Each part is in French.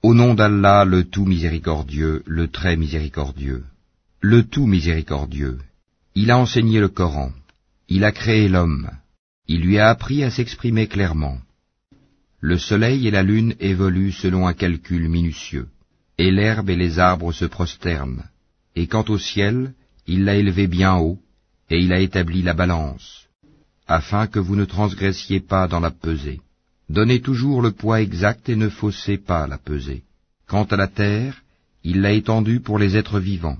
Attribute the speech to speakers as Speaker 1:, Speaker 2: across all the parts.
Speaker 1: Au nom d'Allah, le tout miséricordieux, le très miséricordieux. Le tout miséricordieux. Il a enseigné le Coran. Il a créé l'homme. Il lui a appris à s'exprimer clairement. Le soleil et la lune évoluent selon un calcul minutieux, et l'herbe et les arbres se prosternent. Et quant au ciel, il l'a élevé bien haut, et il a établi la balance, afin que vous ne transgressiez pas dans la pesée. Donnez toujours le poids exact et ne faussez pas la pesée. Quant à la terre, il l'a étendue pour les êtres vivants.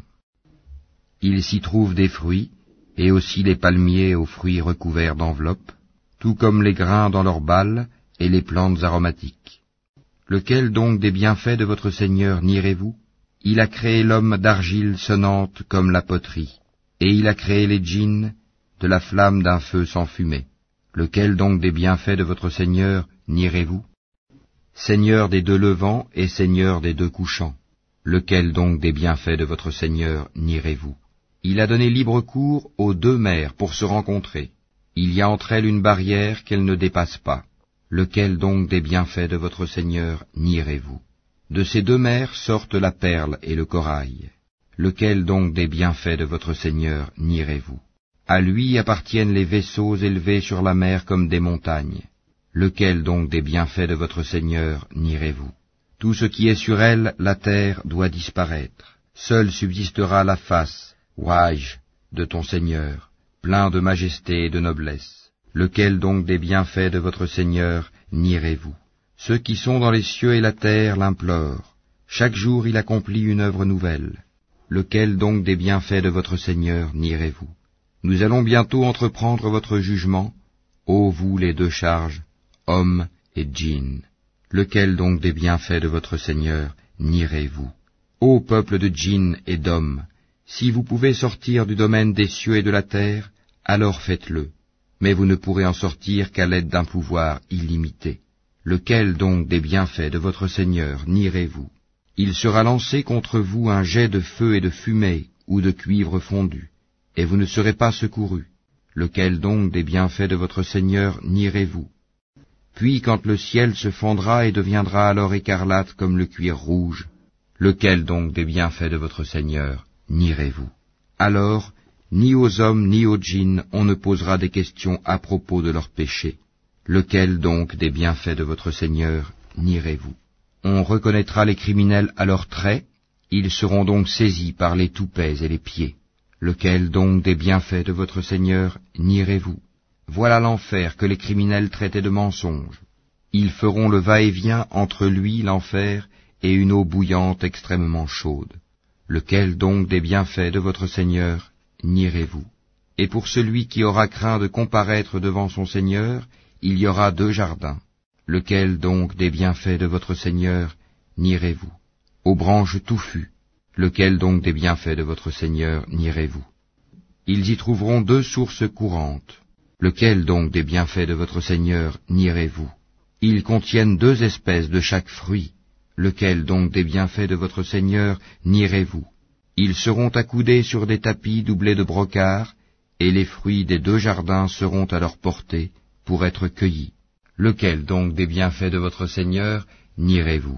Speaker 1: Il s'y trouve des fruits, et aussi des palmiers aux fruits recouverts d'enveloppes, tout comme les grains dans leurs balles et les plantes aromatiques. Lequel donc des bienfaits de votre Seigneur nierez-vous? Il a créé l'homme d'argile sonnante comme la poterie, et il a créé les djinns de la flamme d'un feu sans fumée. Lequel donc des bienfaits de votre Seigneur nierez-vous? Seigneur des deux levants et Seigneur des deux couchants. Lequel donc des bienfaits de votre Seigneur nierez-vous? Il a donné libre cours aux deux mers pour se rencontrer. Il y a entre elles une barrière qu'elles ne dépassent pas. Lequel donc des bienfaits de votre Seigneur nierez-vous? De ces deux mers sortent la perle et le corail. Lequel donc des bienfaits de votre Seigneur nierez-vous? À lui appartiennent les vaisseaux élevés sur la mer comme des montagnes. Lequel donc des bienfaits de votre Seigneur nierez-vous? Tout ce qui est sur elle, la terre, doit disparaître. Seule subsistera la face, Wajh, de ton Seigneur, plein de majesté et de noblesse. Lequel donc des bienfaits de votre Seigneur nierez-vous? Ceux qui sont dans les cieux et la terre l'implorent. Chaque jour il accomplit une œuvre nouvelle. Lequel donc des bienfaits de votre Seigneur nierez-vous? Nous allons bientôt entreprendre votre jugement, ô vous les deux charges, hommes et djinns. Lequel donc des bienfaits de votre Seigneur nierez-vous? Ô peuple de djinns et d'hommes, si vous pouvez sortir du domaine des cieux et de la terre, alors faites-le, mais vous ne pourrez en sortir qu'à l'aide d'un pouvoir illimité. Lequel donc des bienfaits de votre Seigneur nierez-vous? Il sera lancé contre vous un jet de feu et de fumée, ou de cuivre fondu, et vous ne serez pas secourus. Lequel donc des bienfaits de votre Seigneur nierez-vous? Puis quand le ciel se fondra et deviendra alors écarlate comme le cuir rouge, lequel donc des bienfaits de votre Seigneur nierez-vous? Alors, ni aux hommes ni aux djinns on ne posera des questions à propos de leurs péchés. Lequel donc des bienfaits de votre Seigneur nierez-vous? On reconnaîtra les criminels à leurs traits, ils seront donc saisis par les toupets et les pieds. Lequel donc des bienfaits de votre Seigneur nierez-vous? Voilà l'enfer que les criminels traitaient de mensonge. Ils feront le va-et-vient entre lui, l'enfer, et une eau bouillante extrêmement chaude. Lequel donc des bienfaits de votre Seigneur nierez-vous? Et pour celui qui aura craint de comparaître devant son Seigneur, il y aura deux jardins. Lequel donc des bienfaits de votre Seigneur nierez-vous? Aux branches touffues. Lequel donc des bienfaits de votre Seigneur nierez-vous? Ils y trouveront deux sources courantes. Lequel donc des bienfaits de votre Seigneur nierez-vous? Ils contiennent deux espèces de chaque fruit. Lequel donc des bienfaits de votre Seigneur nierez-vous? Ils seront accoudés sur des tapis doublés de brocart, et les fruits des deux jardins seront à leur portée pour être cueillis. Lequel donc des bienfaits de votre Seigneur nierez-vous?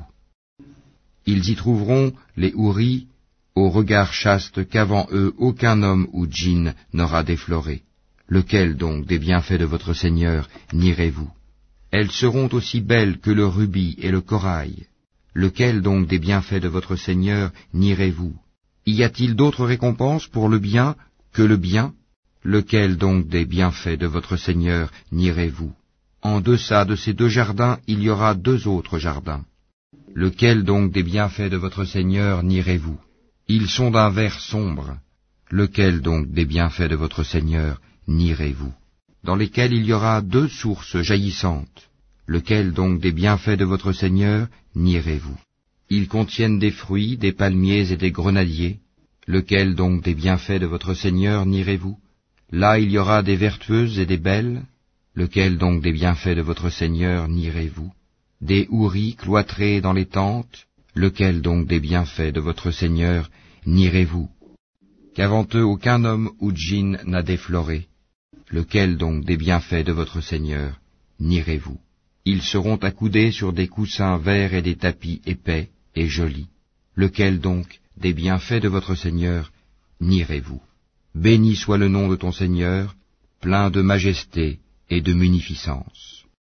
Speaker 1: Ils y trouveront les houris, au regard chaste qu'avant eux aucun homme ou djinn n'aura défloré. Lequel donc des bienfaits de votre Seigneur nierez-vous? Elles seront aussi belles que le rubis et le corail. Lequel donc des bienfaits de votre Seigneur nierez-vous? Y a-t-il d'autres récompenses pour le bien que le bien? Lequel donc des bienfaits de votre Seigneur nierez-vous? En deçà de ces deux jardins, il y aura deux autres jardins. Lequel donc des bienfaits de votre Seigneur nierez-vous? Ils sont d'un vert sombre. Lequel donc des bienfaits de votre Seigneur nierez-vous? Dans lesquels il y aura deux sources jaillissantes. Lequel donc des bienfaits de votre Seigneur nierez-vous? Ils contiennent des fruits, des palmiers et des grenadiers. Lequel donc des bienfaits de votre Seigneur nierez-vous? Là il y aura des vertueuses et des belles. Lequel donc des bienfaits de votre Seigneur nierez-vous? Des houris cloîtrés dans les tentes. Lequel donc des bienfaits de votre Seigneur nierez-vous? Qu'avant eux aucun homme ou djinn n'a défloré. Lequel donc des bienfaits de votre Seigneur nierez-vous? Ils seront accoudés sur des coussins verts et des tapis épais, et joli. Lequel donc des bienfaits de votre Seigneur nierez-vous? Béni soit le nom de ton Seigneur, plein de majesté et de munificence.